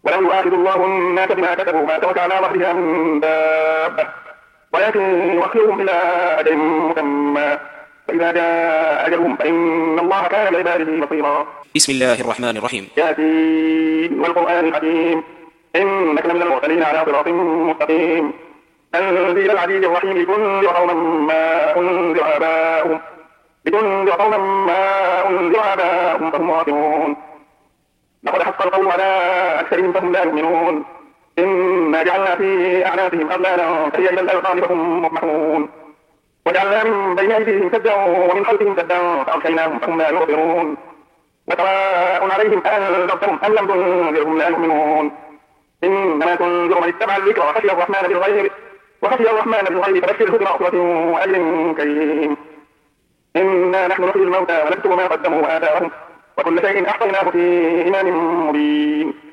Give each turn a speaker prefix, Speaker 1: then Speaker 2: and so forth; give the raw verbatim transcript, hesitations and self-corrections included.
Speaker 1: ولو يؤاخذ الله الناس بما كسبوا ما ترك على ظهرها من دابة ولكن يؤخرهم إلى أجل مسمى فإذا جاء أجلهم فإن الله كان بعباده بصيرا.
Speaker 2: بسم الله الرحمن الرحيم.
Speaker 1: ياسين والقرآن الحكيم إنك لمن المرسلين على صراط مستقيم تنزيل العزيز الرحيم لتنذر قوما ما أنذر آباؤهم لتنذر قوما ما أنذر آباؤهم فهم غافلون. لقد حق القول على أكثرهم فهم لا يؤمنون إنا جعلنا في أعناقهم أغلالا فهي إلى الأذقان فهم مقمحون وجعلنا من بين أيديهم سدا ومن خلفهم سدا فأغشيناهم فهم لا يبصرون وسواء عليهم أنذرتهم أم لم تنذرهم لا يؤمنون إنما تنذر من اتبع الذكر وخشي الرحمن بالغيب وخشي الرحمن بالغيب فبشره بمغفرة وأجر كريم. إنا نحن نحيي الموتى ونكتب ما قدموا وآثارهم وكل شيء أحصيناه في إمام مبين.